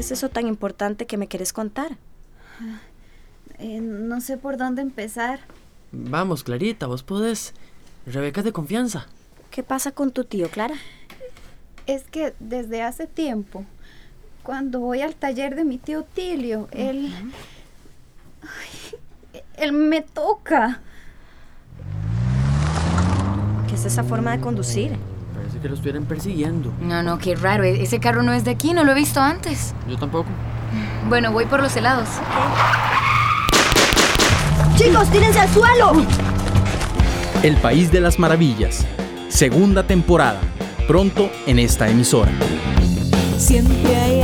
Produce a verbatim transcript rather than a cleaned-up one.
es eso tan importante que me querés contar? Eh, no sé por dónde empezar. Vamos, Clarita, vos podés. Rebeca es de confianza. ¿Qué pasa con tu tío, Clara? Es que desde hace tiempo, cuando voy al taller de mi tío Tilio, uh-huh. él... Ay, él me toca. ¿Qué es esa forma de conducir? Parece que lo estuvieran persiguiendo. No, no, qué raro. Ese carro no es de aquí, no lo he visto antes. Yo tampoco. Bueno, voy por los helados. ¡Chicos, tírense al suelo! El País de las Maravillas, segunda temporada, pronto en esta emisora. Siempre hay